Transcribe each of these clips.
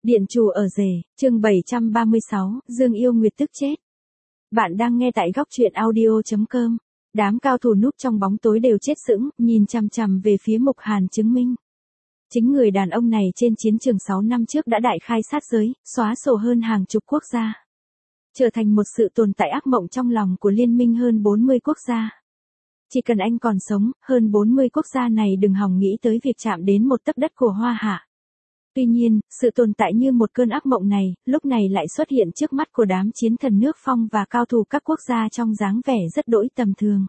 Điện chủ ở rể, chương 736, Dương Yêu Nguyệt tức chết. Bạn đang nghe tại góc truyện audio.com. Đám cao thủ núp trong bóng tối đều chết sững, nhìn chằm chằm về phía Mục Hàn chứng minh. Chính người đàn ông này trên chiến trường 6 năm trước đã đại khai sát giới, xóa sổ hơn hàng chục quốc gia. Trở thành một sự tồn tại ác mộng trong lòng của liên minh hơn 40 quốc gia. Chỉ cần anh còn sống, hơn 40 quốc gia này đừng hòng nghĩ tới việc chạm đến một tấc đất của Hoa Hạ. Tuy nhiên, sự tồn tại như một cơn ác mộng này, lúc này lại xuất hiện trước mắt của đám chiến thần nước Phong và cao thủ các quốc gia trong dáng vẻ rất đỗi tầm thường.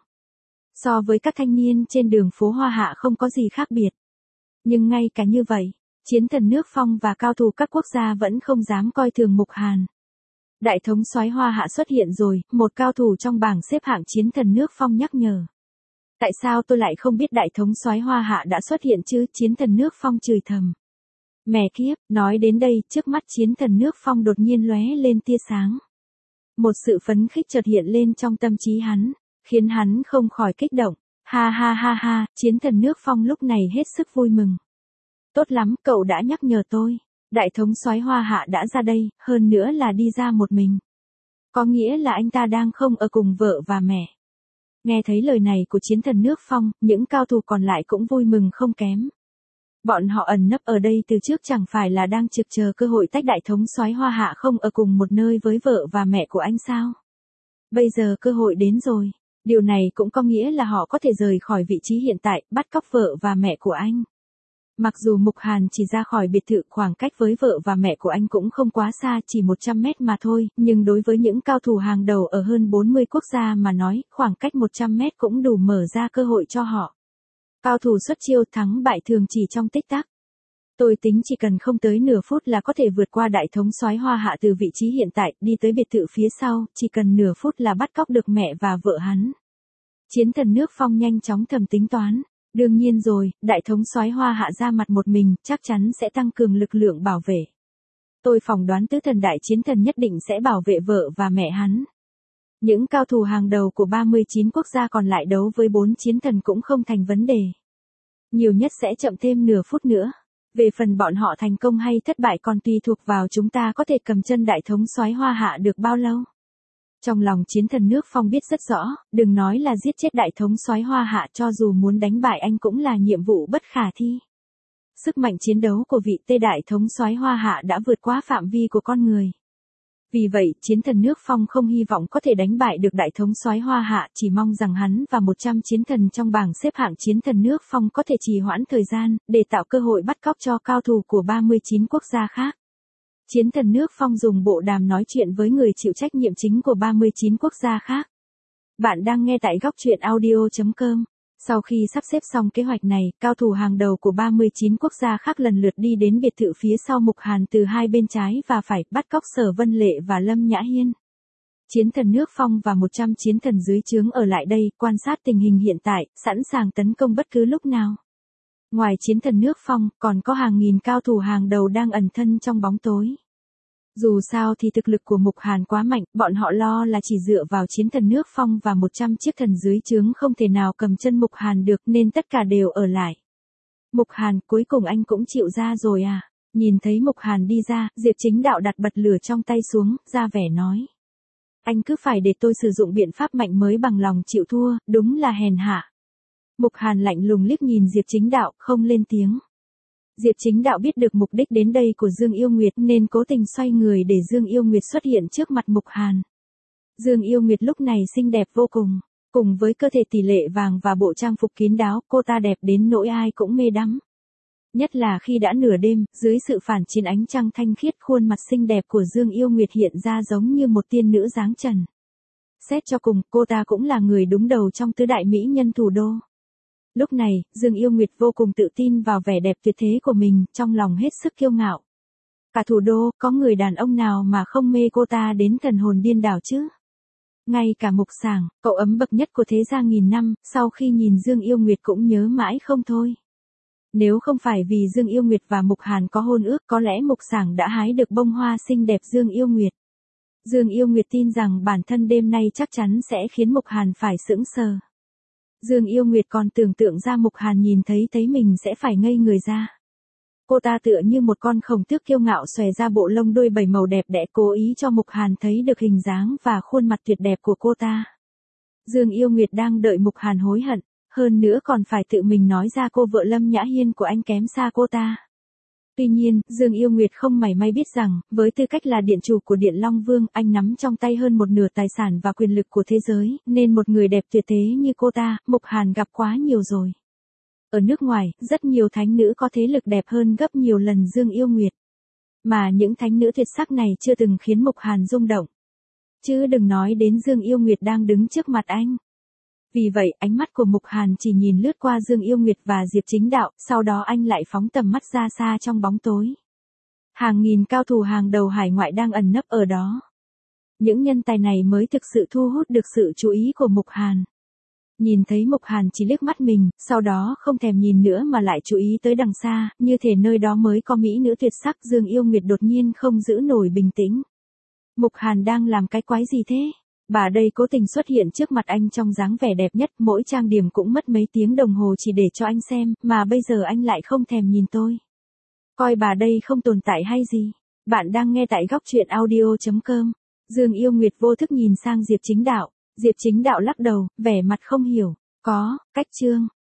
So với các thanh niên trên đường phố Hoa Hạ không có gì khác biệt. Nhưng ngay cả như vậy, chiến thần nước Phong và cao thủ các quốc gia vẫn không dám coi thường Mục Hàn. Đại thống soái Hoa Hạ xuất hiện rồi, một cao thủ trong bảng xếp hạng chiến thần nước Phong nhắc nhở. Tại sao tôi lại không biết đại thống soái Hoa Hạ đã xuất hiện chứ? Chiến thần nước Phong chửi thầm. Mẹ kiếp, nói đến đây, trước mắt chiến thần nước Phong đột nhiên lóe lên tia sáng. Một sự phấn khích chợt hiện lên trong tâm trí hắn, khiến hắn không khỏi kích động. Ha ha ha ha, chiến thần nước Phong lúc này hết sức vui mừng. Tốt lắm, cậu đã nhắc nhở tôi. Đại thống soái Hoa Hạ đã ra đây, hơn nữa là đi ra một mình. Có nghĩa là anh ta đang không ở cùng vợ và mẹ. Nghe thấy lời này của chiến thần nước Phong, những cao thủ còn lại cũng vui mừng không kém. Bọn họ ẩn nấp ở đây từ trước chẳng phải là đang trực chờ cơ hội tách đại thống soái Hoa Hạ không ở cùng một nơi với vợ và mẹ của anh sao? Bây giờ cơ hội đến rồi. Điều này cũng có nghĩa là họ có thể rời khỏi vị trí hiện tại, bắt cóc vợ và mẹ của anh. Mặc dù Mục Hàn chỉ ra khỏi biệt thự, khoảng cách với vợ và mẹ của anh cũng không quá xa, chỉ 100 mét mà thôi, nhưng đối với những cao thủ hàng đầu ở hơn 40 quốc gia mà nói, khoảng cách 100 mét cũng đủ mở ra cơ hội cho họ. Cao thủ xuất chiêu, thắng bại thường chỉ trong tích tắc. Tôi tính chỉ cần không tới nửa phút là có thể vượt qua đại thống soái Hoa Hạ từ vị trí hiện tại, đi tới biệt thự phía sau, chỉ cần nửa phút là bắt cóc được mẹ và vợ hắn. Chiến thần nước Phong nhanh chóng thầm tính toán. Đương nhiên rồi, đại thống soái Hoa Hạ ra mặt một mình, chắc chắn sẽ tăng cường lực lượng bảo vệ. Tôi phỏng đoán tứ thần đại chiến thần nhất định sẽ bảo vệ vợ và mẹ hắn. Những cao thủ hàng đầu của 39 quốc gia còn lại đấu với 4 chiến thần cũng không thành vấn đề. Nhiều nhất sẽ chậm thêm nửa phút nữa. Về phần bọn họ thành công hay thất bại còn tùy thuộc vào chúng ta có thể cầm chân đại thống soái Hoa Hạ được bao lâu. Trong lòng chiến thần nước Phong biết rất rõ, đừng nói là giết chết đại thống soái Hoa Hạ, cho dù muốn đánh bại anh cũng là nhiệm vụ bất khả thi. Sức mạnh chiến đấu của vị Tê đại thống soái Hoa Hạ đã vượt quá phạm vi của con người. Vì vậy, chiến thần nước Phong không hy vọng có thể đánh bại được đại thống soái Hoa Hạ, chỉ mong rằng hắn và 100 chiến thần trong bảng xếp hạng chiến thần nước Phong có thể trì hoãn thời gian, để tạo cơ hội bắt cóc cho cao thủ của 39 quốc gia khác. Chiến thần nước Phong dùng bộ đàm nói chuyện với người chịu trách nhiệm chính của 39 quốc gia khác. Bạn đang nghe tại góc truyện audio.com. Sau khi sắp xếp xong kế hoạch này, cao thủ hàng đầu của 39 quốc gia khác lần lượt đi đến biệt thự phía sau Mục Hàn từ hai bên trái và phải, bắt cóc Sở Vân Lệ và Lâm Nhã Hiên. Chiến thần nước Phong và 100 chiến thần dưới trướng ở lại đây, quan sát tình hình hiện tại, sẵn sàng tấn công bất cứ lúc nào. Ngoài chiến thần nước Phong, còn có hàng nghìn cao thủ hàng đầu đang ẩn thân trong bóng tối. Dù sao thì thực lực của Mục Hàn quá mạnh, bọn họ lo là chỉ dựa vào chiến thần nước Phong và 100 chiếc thần dưới trướng không thể nào cầm chân Mục Hàn được, nên tất cả đều ở lại. Mục Hàn, cuối cùng anh cũng chịu ra rồi à? Nhìn thấy Mục Hàn đi ra, Diệp Chính Đạo đặt bật lửa trong tay xuống, ra vẻ nói. Anh cứ phải để tôi sử dụng biện pháp mạnh mới bằng lòng chịu thua, đúng là hèn hạ. Mục Hàn lạnh lùng liếc nhìn Diệp Chính Đạo, không lên tiếng. Diệp Chính Đạo biết được mục đích đến đây của Dương Yêu Nguyệt nên cố tình xoay người để Dương Yêu Nguyệt xuất hiện trước mặt Mục Hàn. Dương Yêu Nguyệt lúc này xinh đẹp vô cùng với cơ thể tỷ lệ vàng và bộ trang phục kín đáo, cô ta đẹp đến nỗi ai cũng mê đắm. Nhất là khi đã nửa đêm, dưới sự phản chiếu ánh trăng thanh khiết, khuôn mặt xinh đẹp của Dương Yêu Nguyệt hiện ra giống như một tiên nữ dáng trần. Xét cho cùng, cô ta cũng là người đúng đầu trong tứ đại mỹ nhân thủ đô. Lúc này, Dương Yêu Nguyệt vô cùng tự tin vào vẻ đẹp tuyệt thế của mình, trong lòng hết sức kiêu ngạo. Cả thủ đô, có người đàn ông nào mà không mê cô ta đến thần hồn điên đảo chứ? Ngay cả Mục Sảng, cậu ấm bậc nhất của thế gia nghìn năm, sau khi nhìn Dương Yêu Nguyệt cũng nhớ mãi không thôi. Nếu không phải vì Dương Yêu Nguyệt và Mục Hàn có hôn ước, có lẽ Mục Sảng đã hái được bông hoa xinh đẹp Dương Yêu Nguyệt. Dương Yêu Nguyệt tin rằng bản thân đêm nay chắc chắn sẽ khiến Mục Hàn phải sững sờ. Dương Yêu Nguyệt còn tưởng tượng ra Mục Hàn nhìn thấy mình sẽ phải ngây người ra. Cô ta tựa như một con khổng tước kiêu ngạo xòe ra bộ lông đuôi 7 màu đẹp đẽ, cố ý cho Mục Hàn thấy được hình dáng và khuôn mặt tuyệt đẹp của cô ta. Dương Yêu Nguyệt đang đợi Mục Hàn hối hận, hơn nữa còn phải tự mình nói ra cô vợ Lâm Nhã Hiên của anh kém xa cô ta. Tuy nhiên, Dương Yêu Nguyệt không mảy may biết rằng, với tư cách là điện chủ của Điện Long Vương, anh nắm trong tay hơn một nửa tài sản và quyền lực của thế giới, nên một người đẹp tuyệt thế như cô ta, Mục Hàn gặp quá nhiều rồi. Ở nước ngoài, rất nhiều thánh nữ có thế lực đẹp hơn gấp nhiều lần Dương Yêu Nguyệt. Mà những thánh nữ tuyệt sắc này chưa từng khiến Mục Hàn rung động. Chứ đừng nói đến Dương Yêu Nguyệt đang đứng trước mặt anh. Vì vậy, ánh mắt của Mục Hàn chỉ nhìn lướt qua Dương Yêu Nguyệt và Diệp Chính Đạo, sau đó anh lại phóng tầm mắt ra xa trong bóng tối. Hàng nghìn cao thủ hàng đầu hải ngoại đang ẩn nấp ở đó. Những nhân tài này mới thực sự thu hút được sự chú ý của Mục Hàn. Nhìn thấy Mục Hàn chỉ liếc mắt mình, sau đó không thèm nhìn nữa mà lại chú ý tới đằng xa, như thể nơi đó mới có mỹ nữ tuyệt sắc. Dương Yêu Nguyệt đột nhiên không giữ nổi bình tĩnh. Mục Hàn đang làm cái quái gì thế? Bà đây cố tình xuất hiện trước mặt anh trong dáng vẻ đẹp nhất, mỗi trang điểm cũng mất mấy tiếng đồng hồ chỉ để cho anh xem, mà bây giờ anh lại không thèm nhìn tôi. Coi bà đây không tồn tại hay gì? Bạn đang nghe tại góc truyện audio.com. Dương Yêu Nguyệt vô thức nhìn sang Diệp Chính Đạo. Diệp Chính Đạo lắc đầu, vẻ mặt không hiểu. Có, cách chương.